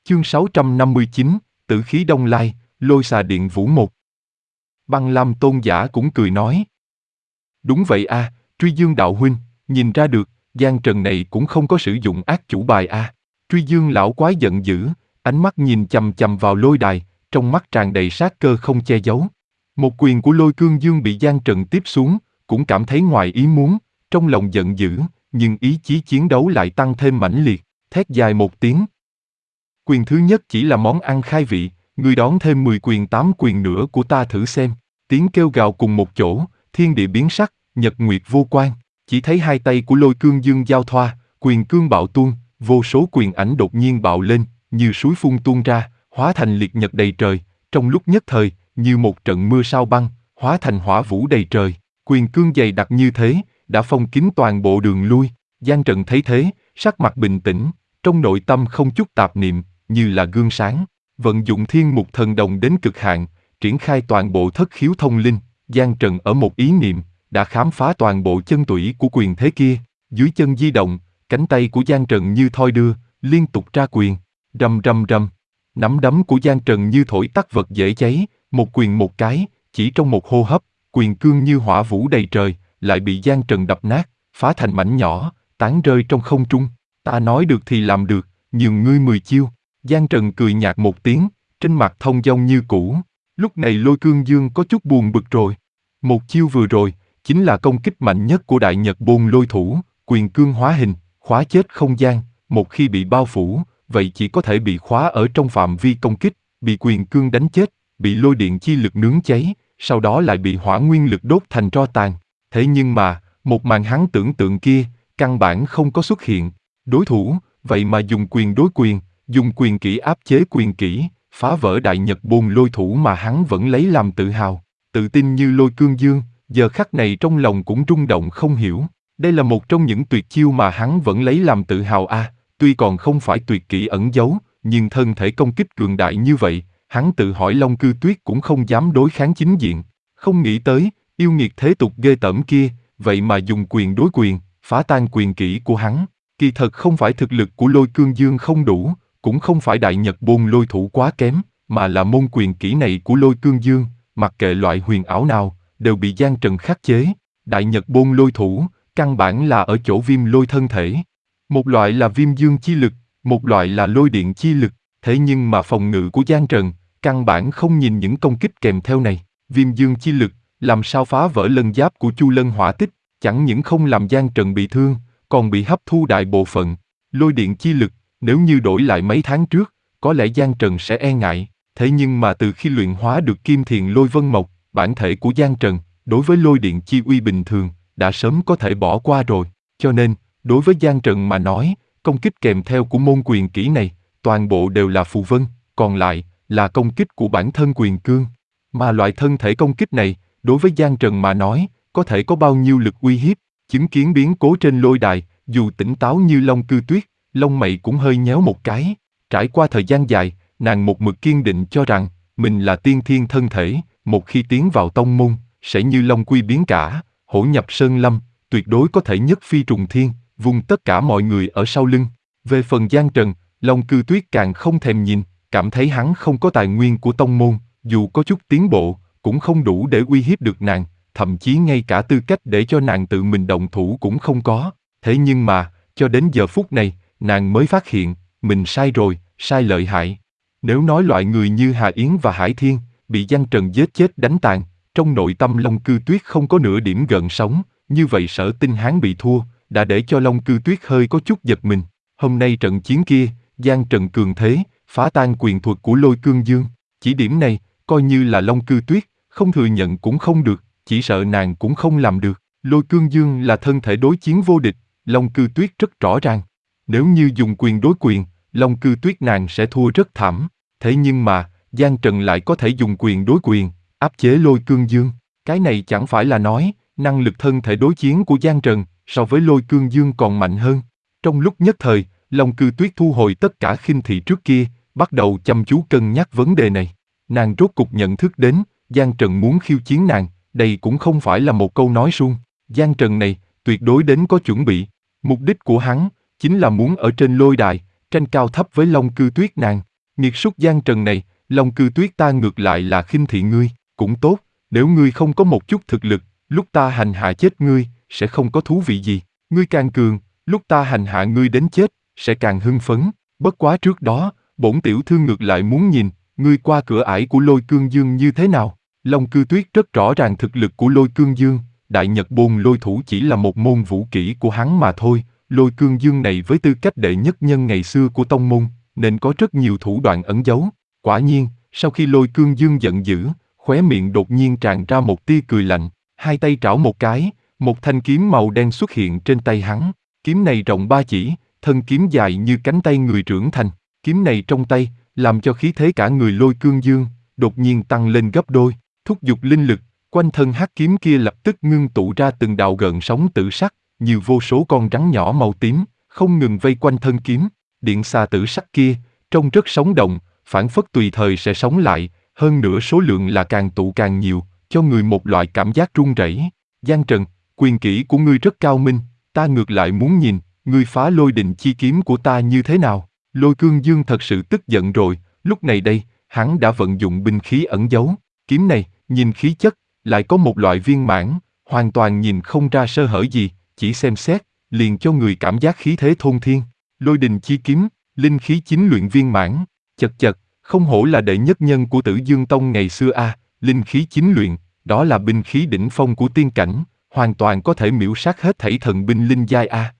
Chương 659, Tử khí đông lai, Lôi Xà Điện Vũ 1. Băng Lam Tôn giả cũng cười nói. Đúng vậy a, Truy Dương đạo huynh, nhìn ra được, Giang Trần này cũng không có sử dụng ác chủ bài a. Truy Dương lão quái giận dữ, ánh mắt nhìn chằm chằm vào lôi đài, trong mắt tràn đầy sát cơ không che giấu. Một quyền của Lôi Cương Dương bị Giang Trần tiếp xuống, cũng cảm thấy ngoài ý muốn, trong lòng giận dữ, nhưng ý chí chiến đấu lại tăng thêm mãnh liệt, thét dài một tiếng. Quyền thứ nhất chỉ là món ăn khai vị, ngươi đón thêm 10 quyền 8 quyền nữa của ta thử xem. Tiếng kêu gào cùng một chỗ, thiên địa biến sắc, nhật nguyệt vô quan. Chỉ thấy hai tay của Lôi Cương Dương giao thoa, quyền cương bạo tuôn, vô số quyền ảnh đột nhiên bạo lên, như suối phun tuôn ra, hóa thành liệt nhật đầy trời. Trong lúc nhất thời, như một trận mưa sao băng, hóa thành hỏa vũ đầy trời. Quyền cương dày đặc như thế, đã phong kín toàn bộ đường lui. Giang Trần thấy thế, sắc mặt bình tĩnh, trong nội tâm không chút tạp niệm, như là gương sáng. Vận dụng thiên mục thần đồng đến cực hạn, triển khai toàn bộ thất khiếu thông linh. Giang Trần ở một ý niệm, đã khám phá toàn bộ chân tủy của quyền thế kia. Dưới chân di động, cánh tay của Giang Trần như thoi đưa, liên tục ra quyền. Rầm rầm rầm. Nắm đấm của Giang Trần như thổi tắt vật dễ cháy, một quyền một cái, chỉ trong một hô hấp, quyền cương như hỏa vũ đầy trời, lại bị Giang Trần đập nát, phá thành mảnh nhỏ, tán rơi trong không trung. Ta nói được thì làm được, nhường ngươi 10 chiêu. Giang Trần cười nhạt một tiếng, trên mặt thông dong như cũ. Lúc này Lôi Cương Dương có chút buồn bực rồi. Một chiêu vừa rồi, chính là công kích mạnh nhất của Đại Nhật Bôn Lôi Thủ, quyền cương hóa hình, khóa chết không gian. Một khi bị bao phủ, vậy chỉ có thể bị khóa ở trong phạm vi công kích, bị quyền cương đánh chết, bị lôi điện chi lực nướng cháy, sau đó lại bị hỏa nguyên lực đốt thành tro tàn. Thế nhưng mà, một màn hắn tưởng tượng kia, căn bản không có xuất hiện. Đối thủ, vậy mà dùng quyền đối quyền, dùng quyền kỹ áp chế quyền kỹ, phá vỡ Đại Nhật Bôn Lôi Thủ mà hắn vẫn lấy làm tự hào. Tự tin như Lôi Cương Dương, giờ khắc này trong lòng cũng rung động không hiểu. Đây là một trong những tuyệt chiêu mà hắn vẫn lấy làm tự hào a. Tuy còn không phải tuyệt kỹ ẩn giấu, nhưng thân thể công kích cường đại như vậy, hắn tự hỏi Long Cư Tuyết cũng không dám đối kháng chính diện. Không nghĩ tới, yêu nghiệt thế tục ghê tởm kia, vậy mà dùng quyền đối quyền, phá tan quyền kỹ của hắn. Kỳ thật không phải thực lực của Lôi Cương Dương không đủ, cũng không phải Đại Nhật Bôn Lôi Thủ quá kém, mà là môn quyền kỹ này của Lôi Cương Dương, mặc kệ loại huyền ảo nào, đều bị Giang Trần khắc chế. Đại Nhật Bôn Lôi Thủ, căn bản là ở chỗ viêm lôi thân thể. Một loại là viêm dương chi lực, một loại là lôi điện chi lực, thế nhưng mà phòng ngự của Giang Trần, căn bản không nhìn những công kích kèm theo này. Viêm dương chi lực, làm sao phá vỡ lân giáp của Chu Lân Hỏa Tích, chẳng những không làm Giang Trần bị thương, còn bị hấp thu đại bộ phận. Lôi điện chi lực, nếu như đổi lại mấy tháng trước, có lẽ Giang Trần sẽ e ngại, thế nhưng mà từ khi luyện hóa được Kim Thiền Lôi Vân Mộc, bản thể của Giang Trần, đối với lôi điện chi uy bình thường, đã sớm có thể bỏ qua rồi, cho nên, đối với Giang Trần mà nói, công kích kèm theo của môn quyền kỹ này, toàn bộ đều là phù vân, còn lại, là công kích của bản thân quyền cương. Mà loại thân thể công kích này, đối với Giang Trần mà nói, có thể có bao nhiêu lực uy hiếp, chứng kiến biến cố trên lôi đài, dù tỉnh táo như Long Cư Tuyết, lông mày cũng hơi nhéo một cái. Trải qua thời gian dài, nàng một mực kiên định cho rằng, mình là tiên thiên thân thể, một khi tiến vào tông môn, sẽ như Long Quy biến cả, hổ nhập sơn lâm, tuyệt đối có thể nhất phi trùng thiên, vung tất cả mọi người ở sau lưng. Về phần Giang Trần, Long Cư Tuyết càng không thèm nhìn, cảm thấy hắn không có tài nguyên của tông môn, dù có chút tiến bộ, cũng không đủ để uy hiếp được nàng, thậm chí ngay cả tư cách để cho nàng tự mình động thủ cũng không có. Thế nhưng mà, cho đến giờ phút này, nàng mới phát hiện, mình sai rồi, sai lợi hại. Nếu nói loại người như Hà Yến và Hải Thiên, bị Giang Trần giết chết đánh tàn, trong nội tâm Long Cư Tuyết không có nửa điểm gợn sóng, như vậy Sở Tinh Hán bị thua, đã để cho Long Cư Tuyết hơi có chút giật mình. Hôm nay trận chiến kia, Giang Trần cường thế, phá tan quyền thuật của Lôi Cương Dương. Chỉ điểm này, coi như là Long Cư Tuyết, không thừa nhận cũng không được, chỉ sợ nàng cũng không làm được. Lôi Cương Dương là thân thể đối chiến vô địch, Long Cư Tuyết rất rõ ràng. Nếu như dùng quyền đối quyền, Long Cư Tuyết nàng sẽ thua rất thảm. Thế nhưng mà, Giang Trần lại có thể dùng quyền đối quyền, áp chế Lôi Cương Dương. Cái này chẳng phải là nói, năng lực thân thể đối chiến của Giang Trần, so với Lôi Cương Dương còn mạnh hơn. Trong lúc nhất thời, Long Cư Tuyết thu hồi tất cả khinh thị trước kia, bắt đầu chăm chú cân nhắc vấn đề này. Nàng rốt cục nhận thức đến, Giang Trần muốn khiêu chiến nàng, đây cũng không phải là một câu nói suông. Giang Trần này, tuyệt đối đến có chuẩn bị. Mục đích của hắn, chính là muốn ở trên lôi đài, tranh cao thấp với Long Cư Tuyết nàng. Nghiệt súc Giang Trần này, Long Cư Tuyết ta ngược lại là khinh thị ngươi, cũng tốt, nếu ngươi không có một chút thực lực, lúc ta hành hạ chết ngươi, sẽ không có thú vị gì, ngươi càng cường, lúc ta hành hạ ngươi đến chết, sẽ càng hưng phấn, bất quá trước đó, bổn tiểu thư ngược lại muốn nhìn, ngươi qua cửa ải của Lôi Cương Dương như thế nào. Long Cư Tuyết rất rõ ràng thực lực của Lôi Cương Dương, Đại Nhật Bồn Lôi Thủ chỉ là một môn vũ kỹ của hắn mà thôi, Lôi Cương Dương này với tư cách đệ nhất nhân ngày xưa của tông môn, nên có rất nhiều thủ đoạn ẩn giấu. Quả nhiên, sau khi Lôi Cương Dương giận dữ, khóe miệng đột nhiên tràn ra một tia cười lạnh, hai tay trảo một cái, một thanh kiếm màu đen xuất hiện trên tay hắn, kiếm này rộng 3 chỉ, thân kiếm dài như cánh tay người trưởng thành, kiếm này trong tay, làm cho khí thế cả người Lôi Cương Dương đột nhiên tăng lên gấp đôi, thúc giục linh lực, quanh thân hắc kiếm kia lập tức ngưng tụ ra từng đạo gợn sóng tử sắc, như vô số con rắn nhỏ màu tím, không ngừng vây quanh thân kiếm, điện xà tử sắc kia, trông rất sống động, phảng phất tùy thời sẽ sống lại, hơn nữa số lượng là càng tụ càng nhiều, cho người một loại cảm giác run rẩy. Giang Trần, quyền kỹ của ngươi rất cao minh, ta ngược lại muốn nhìn, ngươi phá lôi đình chi kiếm của ta như thế nào. Lôi Cương Dương thật sự tức giận rồi, lúc này đây, hắn đã vận dụng binh khí ẩn giấu, kiếm này, nhìn khí chất, lại có một loại viên mãn, hoàn toàn nhìn không ra sơ hở gì, chỉ xem xét, liền cho người cảm giác khí thế thôn thiên. Lôi đình chi kiếm, linh khí chính luyện viên mãn, chật chật, không hổ là đệ nhất nhân của Tử Dương Tông ngày xưa a, linh khí chính luyện, đó là binh khí đỉnh phong của tiên cảnh, hoàn toàn có thể miểu sát hết thảy thần binh linh giai a.